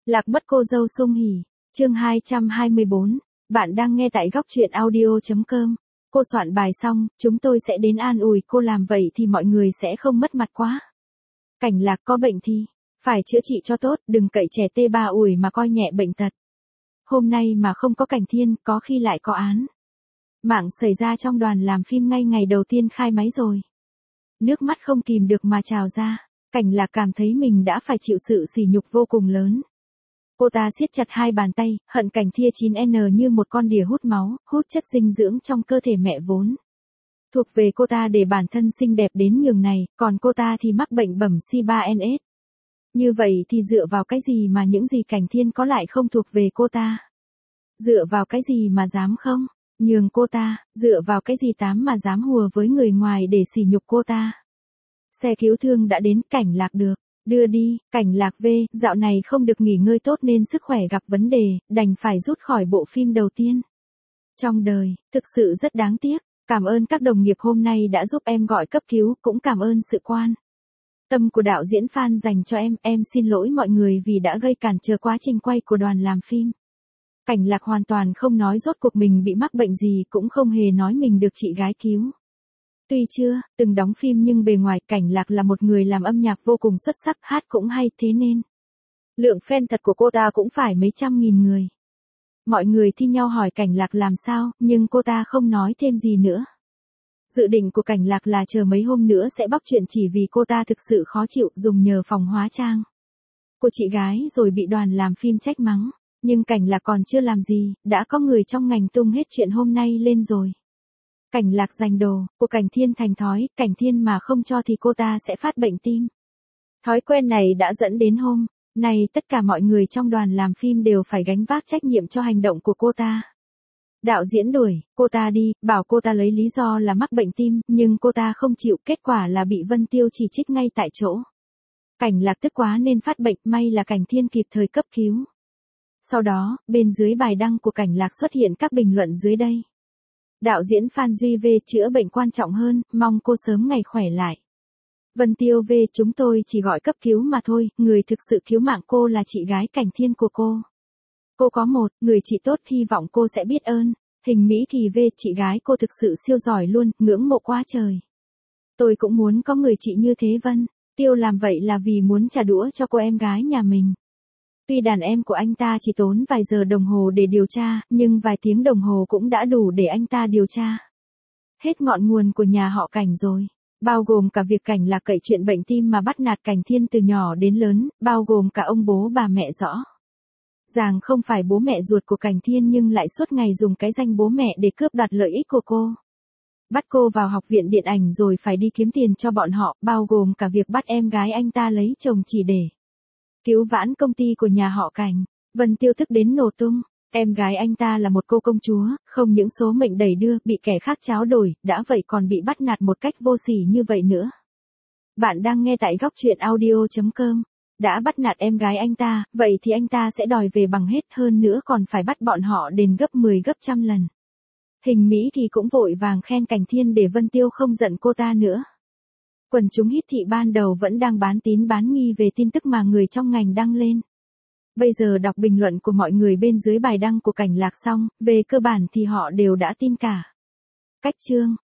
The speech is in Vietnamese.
Lạc mất cô dâu Sung Hỉ, chương 224, bạn đang nghe tại góc truyện audio.com. Cô soạn bài xong, chúng tôi sẽ đến an ủi cô, làm vậy thì mọi người sẽ không mất mặt quá. Cảnh Lạc có bệnh thì phải chữa trị cho tốt, đừng cậy trẻ tê ba ủi mà coi nhẹ bệnh tật. Hôm nay mà không có Cảnh Thiên, có khi lại có án mạng xảy ra trong đoàn làm phim ngay ngày đầu tiên khai máy rồi. Nước mắt không kìm được mà trào ra, Cảnh Lạc cảm thấy mình đã phải chịu sự sỉ nhục vô cùng lớn. Cô ta siết chặt hai bàn tay, hận Cảnh Thia 9N như một con đỉa hút máu, hút chất dinh dưỡng trong cơ thể mẹ vốn thuộc về cô ta để bản thân xinh đẹp đến nhường này, còn cô ta thì mắc bệnh bẩm C3NS. Như vậy thì dựa vào cái gì mà những gì Cảnh Thiên có lại không thuộc về cô ta? Dựa vào cái gì mà dám không nhường cô ta, dựa vào cái gì tám mà dám hùa với người ngoài để sỉ nhục cô ta? Xe cứu thương đã đến, Cảnh Lạc được đưa đi. Cảnh Lạc về, dạo này không được nghỉ ngơi tốt nên sức khỏe gặp vấn đề, đành phải rút khỏi bộ phim đầu tiên trong đời. Thực sự rất đáng tiếc. Cảm ơn các đồng nghiệp hôm nay đã giúp em gọi cấp cứu, cũng cảm ơn sự quan tâm của đạo diễn Phan dành cho em xin lỗi mọi người vì đã gây cản trở quá trình quay của đoàn làm phim. Cảnh Lạc hoàn toàn không nói rốt cuộc mình bị mắc bệnh gì, cũng không hề nói mình được chị gái cứu. Tuy chưa từng đóng phim nhưng bề ngoài Cảnh Lạc là một người làm âm nhạc vô cùng xuất sắc, hát cũng hay, thế nên lượng fan thật của cô ta cũng phải mấy trăm nghìn người. Mọi người thi nhau hỏi Cảnh Lạc làm sao, nhưng cô ta không nói thêm gì nữa. Dự định của Cảnh Lạc là chờ mấy hôm nữa sẽ bóc chuyện, chỉ vì cô ta thực sự khó chịu dùng nhờ phòng hóa trang của chị gái rồi bị đoàn làm phim trách mắng. Nhưng Cảnh Lạc còn chưa làm gì, đã có người trong ngành tung hết chuyện hôm nay lên rồi. Cảnh Lạc giành đồ của Cảnh Thiên thành thói, Cảnh Thiên mà không cho thì cô ta sẽ phát bệnh tim. Thói quen này đã dẫn đến hôm nay tất cả mọi người trong đoàn làm phim đều phải gánh vác trách nhiệm cho hành động của cô ta. Đạo diễn đuổi cô ta đi, bảo cô ta lấy lý do là mắc bệnh tim, nhưng cô ta không chịu, kết quả là bị Vân Tiêu chỉ trích ngay tại chỗ. Cảnh Lạc tức quá nên phát bệnh, may là Cảnh Thiên kịp thời cấp cứu. Sau đó, bên dưới bài đăng của Cảnh Lạc xuất hiện các bình luận dưới đây. Đạo diễn Phan Duy V, chữa bệnh quan trọng hơn, mong cô sớm ngày khỏe lại. Vân Tiêu V, chúng tôi chỉ gọi cấp cứu mà thôi, người thực sự cứu mạng cô là chị gái Cảnh Thiên của cô. Cô có một người chị tốt, hy vọng cô sẽ biết ơn. Hình Mỹ Kỳ V, chị gái cô thực sự siêu giỏi luôn, ngưỡng mộ quá trời. Tôi cũng muốn có người chị như thế. Vân Tiêu làm vậy là vì muốn trả đũa cho cô em gái nhà mình. Tuy đàn em của anh ta chỉ tốn vài giờ đồng hồ để điều tra, nhưng vài tiếng đồng hồ cũng đã đủ để anh ta điều tra hết ngọn nguồn của nhà họ Cảnh rồi. Bao gồm cả việc Cảnh Lạc cậy chuyện bệnh tim mà bắt nạt Cảnh Thiên từ nhỏ đến lớn, bao gồm cả ông bố bà mẹ rõ ràng không phải bố mẹ ruột của Cảnh Thiên nhưng lại suốt ngày dùng cái danh bố mẹ để cướp đoạt lợi ích của cô. Bắt cô vào học viện điện ảnh rồi phải đi kiếm tiền cho bọn họ, bao gồm cả việc bắt em gái anh ta lấy chồng chỉ để cứu vãn công ty của nhà họ Cảnh. Vân Tiêu tức đến nổ tung. Em gái anh ta là một cô công chúa, không những số mệnh đầy đưa, bị kẻ khác tráo đổi, đã vậy còn bị bắt nạt một cách vô sỉ như vậy nữa. Bạn đang nghe tại góc truyện audio.com. Đã bắt nạt em gái anh ta, vậy thì anh ta sẽ đòi về bằng hết, hơn nữa còn phải bắt bọn họ đền gấp 10 gấp trăm lần. Hình Mỹ thì cũng vội vàng khen Cảnh Thiên để Vân Tiêu không giận cô ta nữa. Quần chúng Hiết thị ban đầu vẫn đang bán tín bán nghi về tin tức mà người trong ngành đăng lên. Bây giờ đọc bình luận của mọi người bên dưới bài đăng của Cảnh Lạc xong, về cơ bản thì họ đều đã tin cả. Cách chương